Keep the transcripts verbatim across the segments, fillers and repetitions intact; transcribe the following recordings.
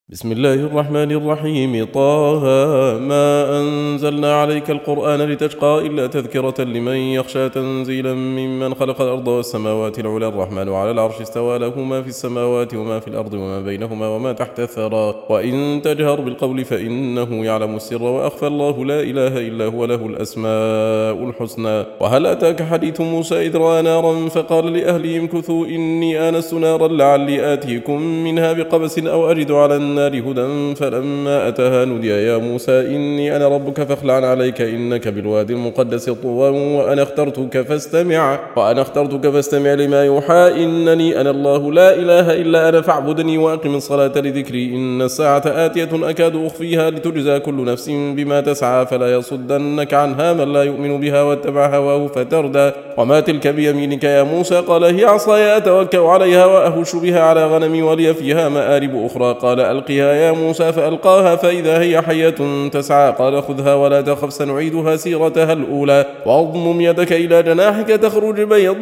بسم الله الرحمن الرحيم. طه ما أنزلنا عليك القرآن لتشقى إلا تذكرة لمن يخشى تنزيلا ممن خلق الأرض والسماوات العلى. الرحمن على العرش استوى له ما في السماوات وما في الأرض وما بينهما وما تحت الثرى. وإن تجهر بالقول فإنه يعلم السر وأخفى. الله لا إله إلا هو له الأسماء الحسنى. وهل أتاك حديث موسى إذ رأى نارا فقال لأهلهم امكثوا إني آنست نارا لعلي آتيكم منها بقبس أو أجد على النار هدى. فلما أتاها نودي يا موسى إني أنا ربك فاخلع عليك إنك بالوادي المقدس طوى وأنا اخترتك فاستمع وأنا اخترتك فاستمع لما يوحى إنني أنا الله لا إله إلا أنا فاعبدني وأقم الصلاة لذكري. إن الساعة آتية أكاد أخفيها لتجزى كل نفس بما تسعى فلا يصدنك عنها من لا يؤمن بها واتبع هواه فتردى. وما تلك بيمينك يا موسى؟ قال هي عصاي أتوكأ عليها وأهش بها على غنمي ولي فيها مآرب أخرى. قال ألقها يا موسى فألقاها فإذا هي حية تسعى. قال خذها ولا تخف سنعيدها سيرتها الأولى واضمم يدك إلى جناحك تخرج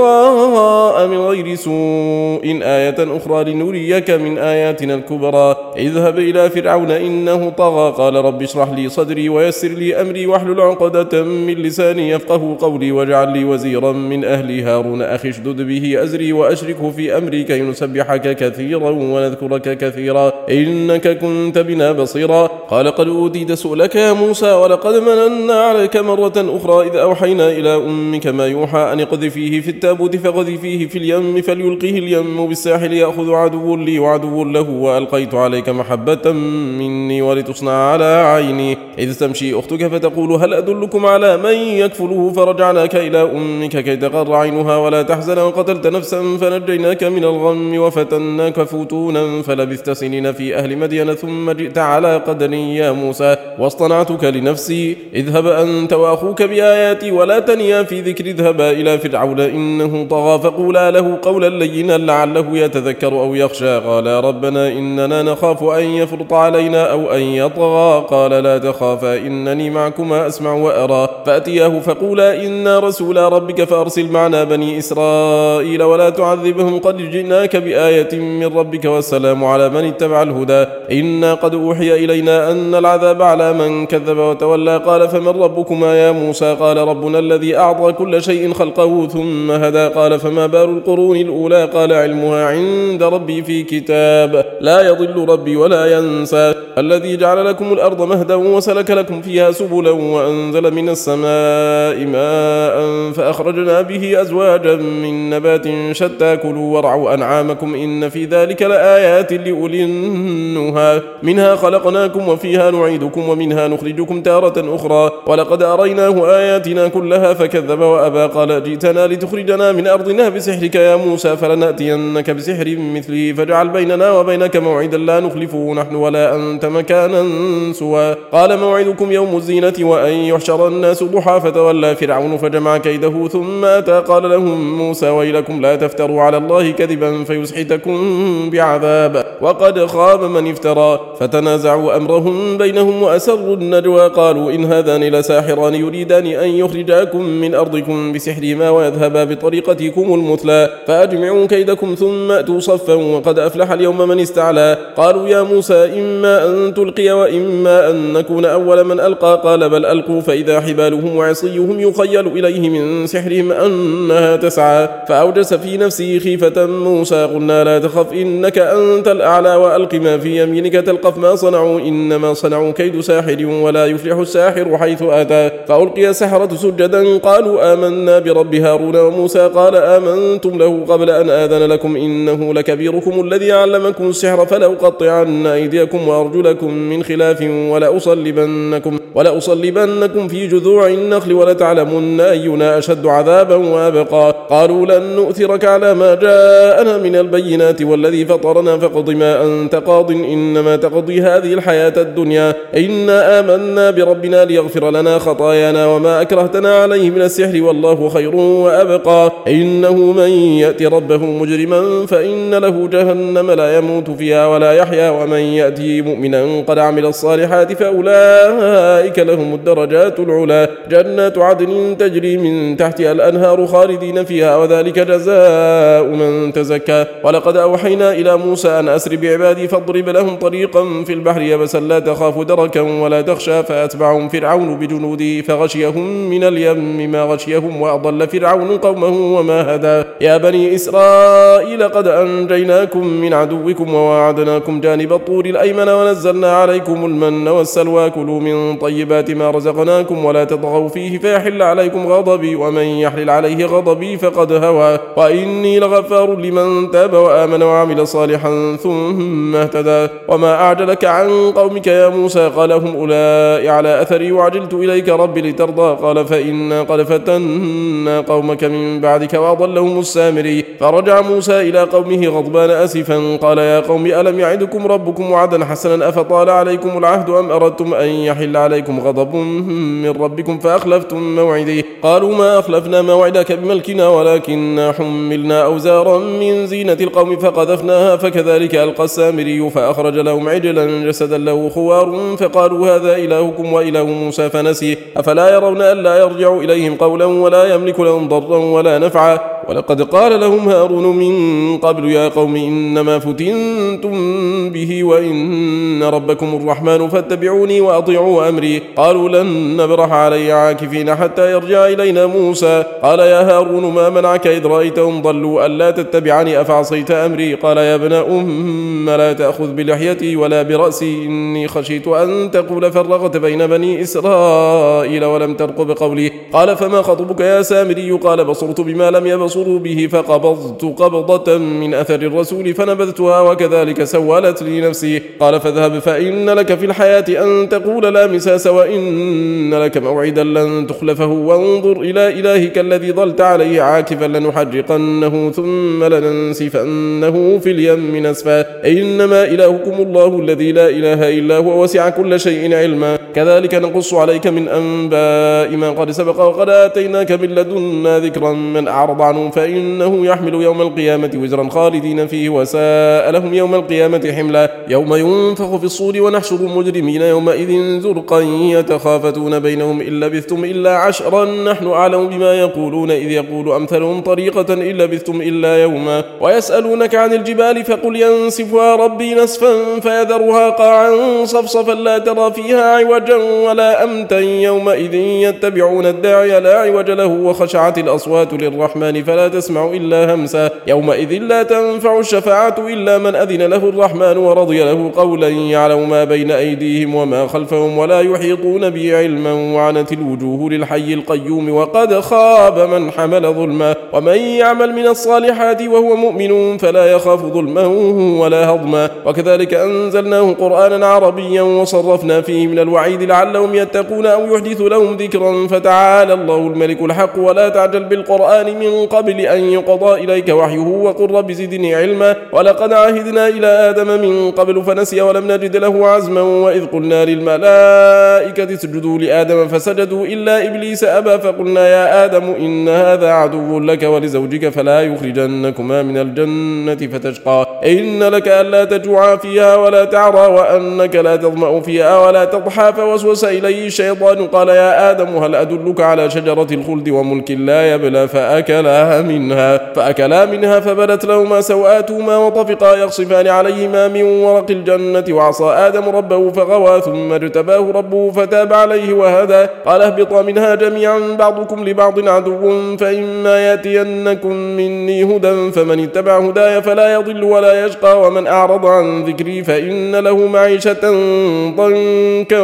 بيضاء من غير سوء آية أخرى لنريك من آياتنا الكبرى. اذهب إلى فرعون إنه طغى. قال رب اشرح لي صدري ويسر لي أمري واحلل عقدة من لساني يفقه قولي واجعل لي وزيرا من أهلي هارون أخي اشدد به أزري وأشركه في أمري كي نسبحك كثيرا ونذكرك كثيرا إنك كنت بنا بصيرا. قال قد أوتيت سؤلك يا موسى ولقد مننا عليك مرة أخرى إذ أوحينا إلى أمك ما يوحى أن اقذفيه في التابوت فقذفيه في اليم فليلقيه اليم بالساحل يأخذ عدو لي وعدو له. وألقيت عليك محبة مني ولتصنع على عيني إذ تمشي أختك فتقول هل أدلكم على من يكفله فرجعناك إلى أمك كي تقر عينها ولا تحزن وقتلت نفسا فنجيناك من الغم وفتناك فتونا فلبثت سنين في أهل مدين ثم جئت على قدري يا موسى واصطنعتك لنفسي. اذهب أنت وأخوك بآياتي ولا تنيا في ذكر. اذهبا إلى فرعون إنه طغى فقولا له قولا لينا لعله يتذكر أو يخشى. قال ربنا إننا نخاف أن يفرط علينا أو أن يطغى. قال لا تخافا إنني معكما أسمع وأرى. فأتياه فقولا إنا رسول ربك فأرسل معنا بني إسرائيل ولا تعذبهم قد جئناك بآية من ربك والسلام على من اتبع الهدى. إنا قد أوحي إلينا أن العذاب على من كذب وتولى. قال فمن ربكما يا موسى؟ قال ربنا الذي أعطى كل شيء خلقه ثم هدى. قال فما بال القرون الأولى؟ قال علمها عند ربي في كتاب لا يضل ربي ولا ينسى. الذي جعل لكم الأرض مهدا وسلك لكم فيها سبلا وأنزل من السماء ماء فأخرجنا به أزواجا من نبات شتى كلوا وارعوا أنعامكم إن في ذلك لآيات لأولي النهى. منها خلقناكم وفيها نعيدكم ومنها نخرجكم تارة أخرى. ولقد أريناه آياتنا كلها فكذب وأبى. قال جئتنا لتخرجنا من أرضنا بسحرك يا موسى فلنأتينك بسحر مثله فاجعل بيننا وبينك موعدا لا نخلفه نحن ولا أنت مكانا سوى. قال موعدكم يوم الزينة وأن يحشر الناس ضحى. فتولى فرعون فجمع كيده ثم أتى. قال لهم موسى ويلكم لا تفتروا على الله كذبا فيسحتكم بعذاب وقد خاب من افترى. فتنازعوا أمرهم بينهم وأسروا النجوى. قالوا إن هذان لساحران يريدان أن يخرجاكم من أرضكم بسحرهما ويذهبا بطريقتكم المثلى فأجمعوا كيدكم ثم أتوا صفا وقد أفلح اليوم من استعلى. قالوا يا موسى إما أن تلقي وإما أن نكون أول من ألقى. قال بل ألقوا فإذا حبالهم وعصيهم يخيل إليه من سحرهم أنها تسعى. فأوجس في نفسه خيفة موسى. قلنا لا تخف إنك أنت الأعلى وألق ما في يمينك تلقف ما صنعوا إنما صنعوا كيد ساحر ولا يفلح الساحر حيث أتى. فألقي السحرة سجدا قالوا آمنا برب هارون وموسى. قال آمنتم له قبل أن آذن لكم إنه لكبيركم الذي علمكم السحر فلأقطعن أيديكم وأرجلكم من خلاف ولأصلبنكم ولأصلبنكم في جذوع النخل ولتعلمن أينا أشد عذابا وأبقى. قالوا لن نؤثرك على ما جاءنا من البينات والذي فطرنا فاقض ما أنت قاض إنما تقضي هذه الحياة الدنيا إنا آمنا بربنا ليغفر لنا خطايانا وما أكرهتنا عليه من السحر والله خير وأبقى. إنه من يأتي ربه مجرما فإن له جهنم لا يموت فيها ولا يحيا ومن يأتي مؤمنا قد عمل الصالحات فأولئك لهم الدرجات العلى جنات عدن تجري من تحتها الأنهار خالدين فيها وذلك جزاء من تزكى. ولقد أوحينا إلى موسى أن أسر بعبادي فاضرب لهم طريقا في البحر يبسا لا تخاف دركا ولا تخشى فأتبعهم فرعون بجنوده فغشيهم من اليم ما غشيهم وأضل فرعون قومه وما هدى. يا بني إسرائيل قد أنجيناكم من عدوكم وواعدناكم جانب الطور الأيمن ونزلنا عليكم المن والسلوى كلوا من طيبات ما رزقناكم ولا تطغوا فيه فيحل عليكم غضبي ومن يحلل عليه غضبي فقد هوى وإني لغفار لمن تاب وآمن وعمل صالحا ثم اهتدى. وما أعجلك عن قومك يا موسى قال هم أولئك على أثري وعجلت إليك ربي لترضى قال فإنا قد فتنا قومك من بعدك وأضلهم السامري. فرجع موسى إلى قومه غضبان أسفا قال يا قوم ألم يعدكم ربكم وعدا حسنا أفطال عليكم العهد أم أردتم أن يحل عليكم غضب من ربكم فأخلفتم موعدي. قالوا ما أخلفنا موعدك بملكنا ولكننا حملنا أوزارا من زينة القوم فقذفناها فكذلك ألقى السامري فأخرج لهم عجلا جسدا له خوار فقالوا هذا إلهكم وإله موسى فنسي أفلا يرون ألا يرجع إليهم قولا ولا يملك لهم ضرا ولا نفعا. ولقد قال لهم هارون من قبل يا قوم إنما فتنتم به وإن ربكم الرحمن فاتبعوني وأطيعوا أمري. قالوا لن نبرح عليه عاكفين حتى يرجع إلينا موسى. قال يا هارون ما منعك إذ رأيتهم ضلوا ألا تتبعني أفعصيت أمري. قال يا ابن أم لا تأخذ بلحيتي ولا برأسي إني خشيت أن تقول فرغت بين بني إسرائيل ولم ترقب قولي. قال فما خطبك يا سامري قال بصرت بما لم يبصروا به فقبضت قبضة من أثر الرسول فنبذتها وكذلك سولت لي نفسي. قال فاذهب فإن لك في الحياة أن تقول لا مساس وإن لك موعدا لن تخلفه وانظر إلى إلهك الذي ظلت عليه عاكفا لنحرقنه ثم لننسفنه في اليم نسفا إنما إلهكم الله الذي لا إله إلا هو وسع كل شيء علما. كذلك نقص عليك من أنباء ما قد سبق وقد آتيناك من لدنا ذكرا من أعرض عنه فإنه يحمل يوم القيامة وزرا خالدين فيه وساء لهم يوم القيامة حملا. يوم ينفخ في الصور ونحشر المجرمين يومئذ زرقا يتخافتون بينهم إن لبثتم إلا عشرا نحن أعلم بما يقولون إذ يقول أمثلهم طريقة إن لبثتم إلا يوما. ويسألونك عن الجبال فقل ينسفها ربي نسفا فيذرها قاعا صفصفا لا ترى فيها عوجا ولا أمتا يومئذ يتبعون الداعي لا عوج له وخشعت الأصوات للرحمن فلا تسمع إلا همسا. يومئذ لا تنفع الشفاعة إلا من أذن له الرحمن ورضي له قولا يعلم ما بين أيديهم وما خلفهم ولا يحيطون به علما وعنت الوجوه للحي القيوم وقد خاب من حمل ظلما. ومن يعمل من الصالحات وهو مؤمن فلا يخاف ظلما ولا هضما. وكذلك أنزلناه قرآنا عربيا وصرفنا فيه من الوعيد لعلهم يتقون أو يحدث لهم ذكرا فتعالى الله الملك الحق ولا تعجل بالقرآن من قبل أن يقضى إليك وحيه وقل رب زدني علما. ولقد عهدنا إلى آدم من قبل فنسي ولم نجد له عزما وإذ قلنا للملائكة اسجدوا لآدم فسجدوا إلا إبليس أبى فقلنا يا آدم إن هذا عدو لك ولزوجك فلا يخرجنكما من الجنة فتشقى إن لك ألا تجوعا فيها ولا تعرى وأنك لا تظمأ فيها ولا تضحى فوسوس إليه الشيطان قال يا آدم هل أدلك على شجرة الخلد وملك لا يبلى فأكلا منها فأكلا منها فبدت لهما سوآتهما وطفقا يخصفان عليهما من ورق الجنة وعصى آدم ربه فغوى ثم اجتباه ربه فتاب عليه وهدى. قال اهبطا منها جميعا بعضكم لبعض عدو فإما يأتينكم مني هدى فمن اتبع هداي فلا يضل ولا يشقى ومن أعرض عن ذكري فإن له معيشة ضنكا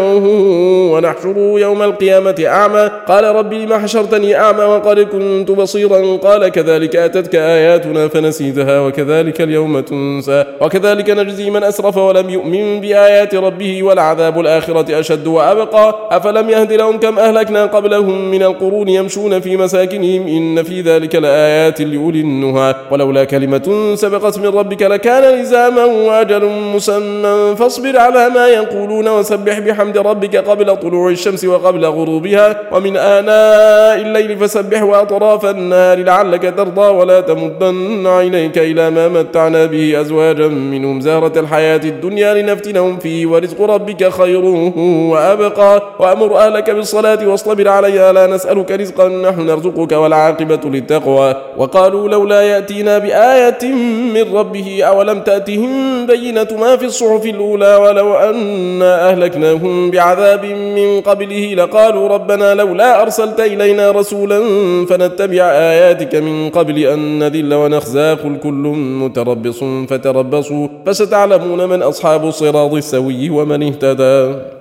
ونحشره يوم القيامة أعمى. قال ربي لم حشرتني أعمى وقد كنت بصيرا قال كذلك أتتك آياتنا فنسيتها وكذلك اليوم تنسى. وكذلك نجزي من أسرف ولم يؤمن بآيات ربه ولعذاب الآخرة أشد وأبقى. أفلم يهد لهم كم أهلكنا قبلهم من القرون يمشون في مساكنهم إن في ذلك لآيات لأولي النهى. ولولا كلمة سبقت من ربك لكان لزاما وأجل مسمى فاصبر على ما يقولون وسبح بحمد ربك قبل طلوع الشمس وقبل غروبها ومن آناء الليل فسبح وأطراف النهار لعلك لعلك ترضى ولا تمدن عينيك إلى ما متعنا به أزواجا منهم زهرة الحياة الدنيا لنفتنهم فيه ورزق ربك خير وأبقى وأمر أهلك بالصلاة واصطبر عليها لا نسألك رزقا نحن نرزقك والعاقبة للتقوى وقالوا لولا يأتينا بآية من ربه أولم تأتهم بينة ما في الصحف الأولى ولو أنا أهلكناهم بعذاب من قبله لقالوا ربنا لولا أرسلت إلينا رسولا فنتبع آياتك من قبل أن نذل ونخزى قل كل متربص فتربصوا فستعلمون من أصحاب الصراط السوي ومن اهتدى.